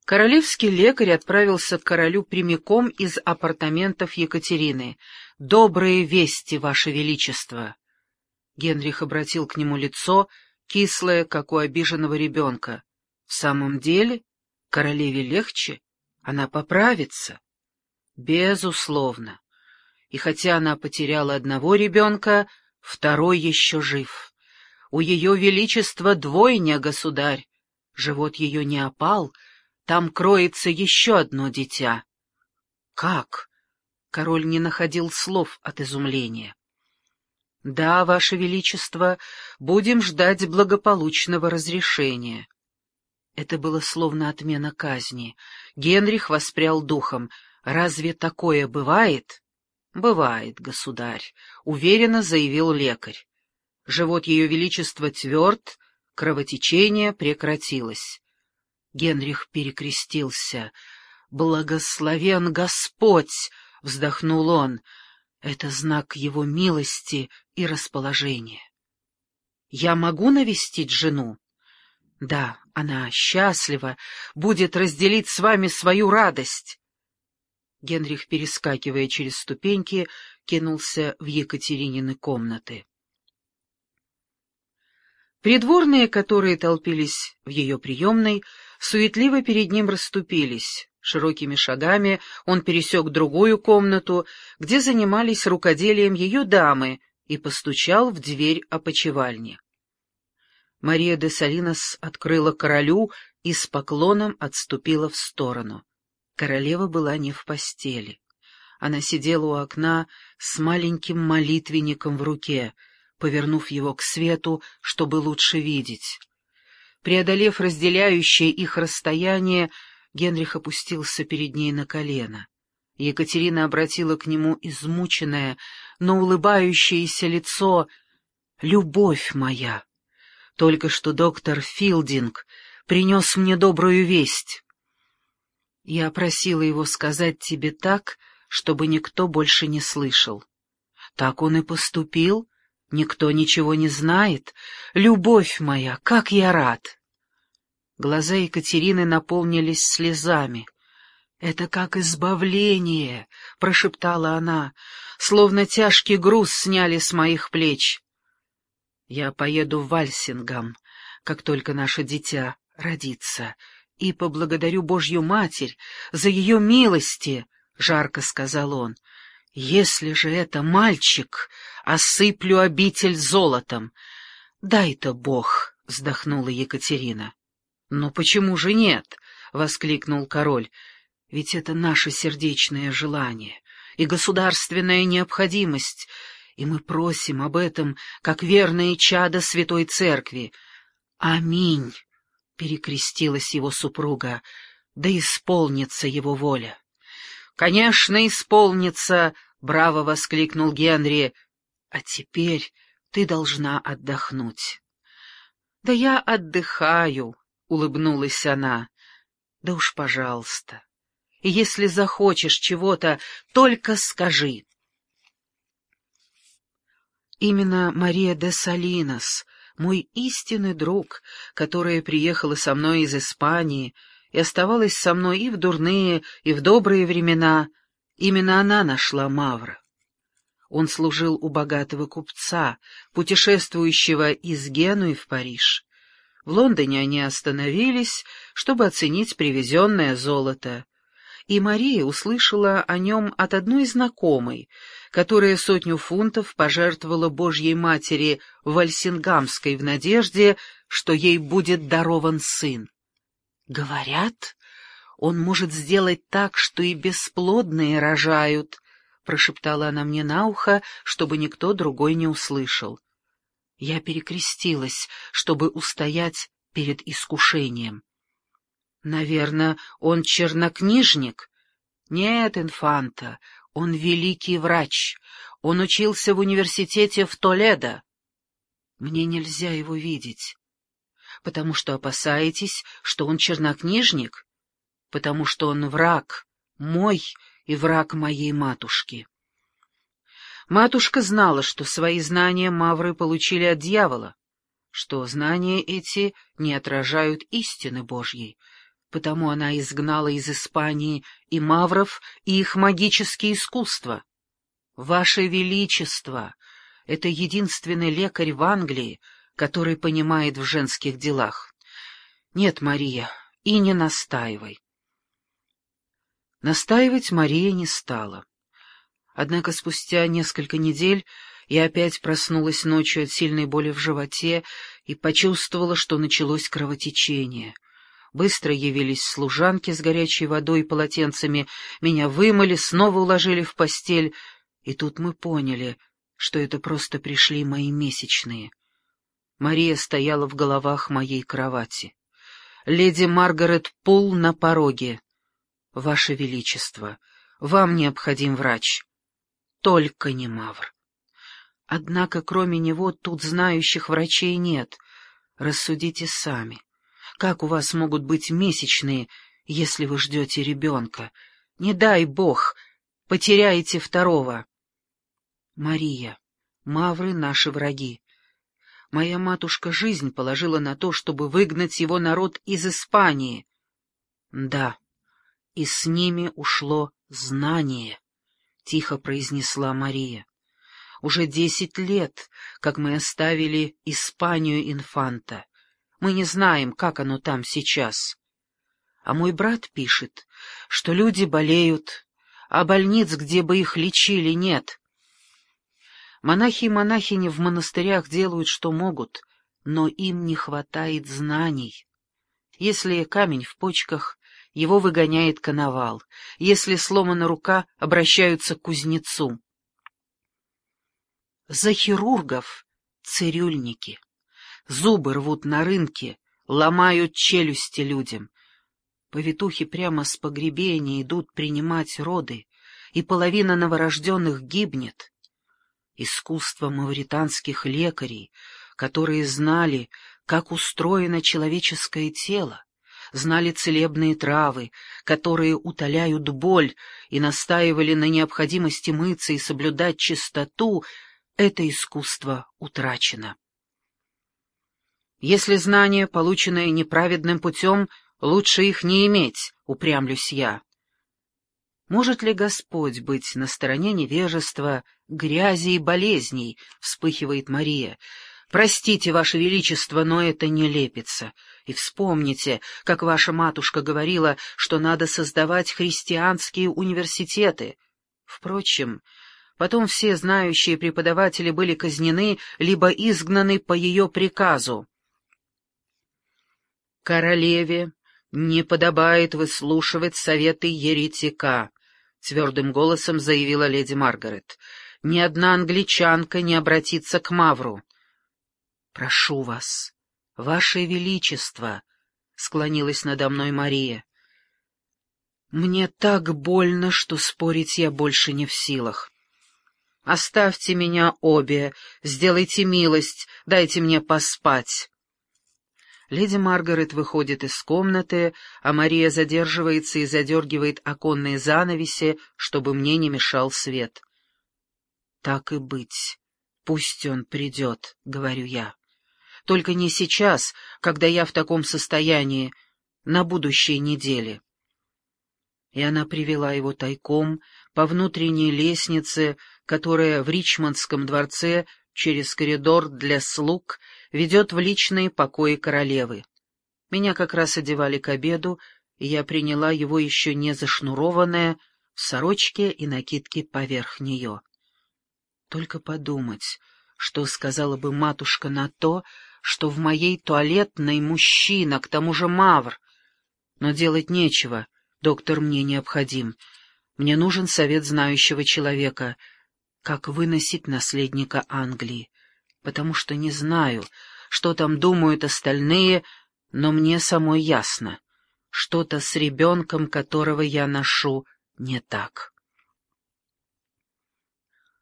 Королевский лекарь отправился к королю прямиком из апартаментов Екатерины. «Добрые вести, Ваше Величество!» Генрих обратил к нему лицо, кислое, как у обиженного ребенка. «В самом деле? Королеве легче? Она поправится?» «Безусловно. И хотя она потеряла одного ребенка, второй еще жив. У Ее Величества двойня, государь. Живот ее не опал, там кроется еще одно дитя». «Как?» — король не находил слов от изумления. «Да, Ваше Величество, будем ждать благополучного разрешения». Это было словно отмена казни. Генрих воспрял духом. «Разве такое бывает?» «Бывает, государь», — уверенно заявил лекарь. Живот Ее Величества тверд, кровотечение прекратилось. Генрих перекрестился. «Благословен Господь!» — вздохнул он. «Это знак Его милости и расположения». «Я могу навестить жену?» «Да, она счастлива, будет разделить с вами свою радость». Генрих, перескакивая через ступеньки, кинулся в Екатеринины комнаты. Придворные, которые толпились в ее приемной, суетливо перед ним расступились. Широкими шагами он пересек другую комнату, где занимались рукоделием ее дамы, и постучал в дверь опочивальни. Мария де Салинос открыла королю и с поклоном отступила в сторону. Королева была не в постели. Она сидела у окна с маленьким молитвенником в руке, повернув его к свету, чтобы лучше видеть. Преодолев разделяющее их расстояние, Генрих опустился перед ней на колено. Екатерина обратила к нему измученное, но улыбающееся лицо. «Любовь моя! Только что доктор Филдинг принес мне добрую весть. Я просила его сказать тебе так, чтобы никто больше не слышал. Так он и поступил. Никто ничего не знает. Любовь моя, как я рад!» Глаза Екатерины наполнились слезами. «Это как избавление!» — прошептала она, словно тяжкий груз сняли с моих плеч. «Я поеду в Вальсингам, как только наше дитя родится, и поблагодарю Божью Матерь за ее милости», — жарко сказал он. «Если же это мальчик, осыплю обитель золотом». «Дай-то Бог», — вздохнула Екатерина. «Но почему же нет?» — воскликнул король. «Ведь это наше сердечное желание и государственная необходимость, и мы просим об этом, как верные чада Святой Церкви». «Аминь», — перекрестилась его супруга, — «да исполнится его воля». «Конечно, исполнится!» — браво воскликнул Генри. «А теперь ты должна отдохнуть». «Да я отдыхаю», — улыбнулась она. «Да уж, пожалуйста. И если захочешь чего-то, только скажи». Именно Мария де Салинос, мой истинный друг, которая приехала со мной из Испании и оставалась со мной и в дурные, и в добрые времена, именно она нашла Мавра. Он служил у богатого купца, путешествующего из Генуи в Париж. В Лондоне они остановились, чтобы оценить привезенное золото, и Мария услышала о нем от одной знакомой, которая 100 фунтов пожертвовала Божьей Матери Вальсингамской в надежде, что ей будет дарован сын. «Говорят, он может сделать так, что и бесплодные рожают», — прошептала она мне на ухо, чтобы никто другой не услышал. Я перекрестилась, чтобы устоять перед искушением. «Наверное, он чернокнижник?» «Нет, инфанта, он великий врач. Он учился в университете в Толедо». «Мне нельзя его видеть». «Потому что опасаетесь, что он чернокнижник?» «Потому что он враг мой и враг моей матушки». Матушка знала, что свои знания мавры получили от дьявола, что знания эти не отражают истины Божьей. Потому она изгнала из Испании и мавров, и их магические искусства. Ваше Величество, это единственный лекарь в Англии, который понимает в женских делах. Нет, Мария, и не настаивай. Настаивать Мария не стала. Однако спустя несколько недель я опять проснулась ночью от сильной боли в животе и почувствовала, что началось кровотечение. Быстро явились служанки с горячей водой и полотенцами, меня вымыли, снова уложили в постель, и тут мы поняли, что это просто пришли мои месячные. Мария стояла в головах моей кровати. Леди Маргарет Пул на пороге. «Ваше Величество, вам необходим врач. Только не мавр». Однако кроме него тут знающих врачей нет. Рассудите сами. Как у вас могут быть месячные, если вы ждете ребенка? Не дай Бог, потеряете второго. Мария, мавры — наши враги. Моя матушка жизнь положила на то, чтобы выгнать его народ из Испании. Да, и с ними ушло знание, — тихо произнесла Мария. Уже 10 лет, как мы оставили Испанию инфанта. Мы не знаем, как оно там сейчас. А мой брат пишет, что люди болеют, а больниц, где бы их лечили, нет. Монахи и монахини в монастырях делают, что могут, но им не хватает знаний. Если камень в почках, его выгоняет коновал. Если сломана рука, обращаются к кузнецу. За хирургов цирюльники. Зубы рвут на рынке, ломают челюсти людям. Повитухи прямо с погребения идут принимать роды, и половина новорожденных гибнет. Искусство мавританских лекарей, которые знали, как устроено человеческое тело, знали целебные травы, которые утоляют боль, и настаивали на необходимости мыться и соблюдать чистоту, это искусство утрачено. Если знания, полученные неправедным путем, лучше их не иметь, упрямлюсь я. Может ли Господь быть на стороне невежества, грязи и болезней, вспыхивает Мария. Простите, Ваше Величество, но это не лепится. И вспомните, как ваша матушка говорила, что надо создавать христианские университеты. Впрочем, потом все знающие преподаватели были казнены, либо изгнаны по ее приказу. «Королеве не подобает выслушивать советы еретика», — твердым голосом заявила леди Маргарет. «Ни одна англичанка не обратится к мавру». «Прошу вас, Ваше Величество», — склонилась надо мной Мария. «Мне так больно, что спорить я больше не в силах. Оставьте меня обе, сделайте милость, дайте мне поспать». Леди Маргарет выходит из комнаты, а Мария задерживается и задергивает оконные занавеси, чтобы мне не мешал свет. «Так и быть, пусть он придет», — говорю я. «Только не сейчас, когда я в таком состоянии, на будущей неделе». И она привела его тайком по внутренней лестнице, которая в Ричмондском дворце через коридор для слуг ведет в личные покои королевы. Меня как раз одевали к обеду, и я приняла его еще не зашнурованное, в сорочке и накидке поверх нее. Только подумать, что сказала бы матушка на то, что в моей туалетной мужчина, к тому же мавр. Но делать нечего, доктор мне необходим. Мне нужен совет знающего человека, как выносить наследника Англии, потому что не знаю, что там думают остальные, но мне самой ясно, что-то с ребенком, которого я ношу, не так.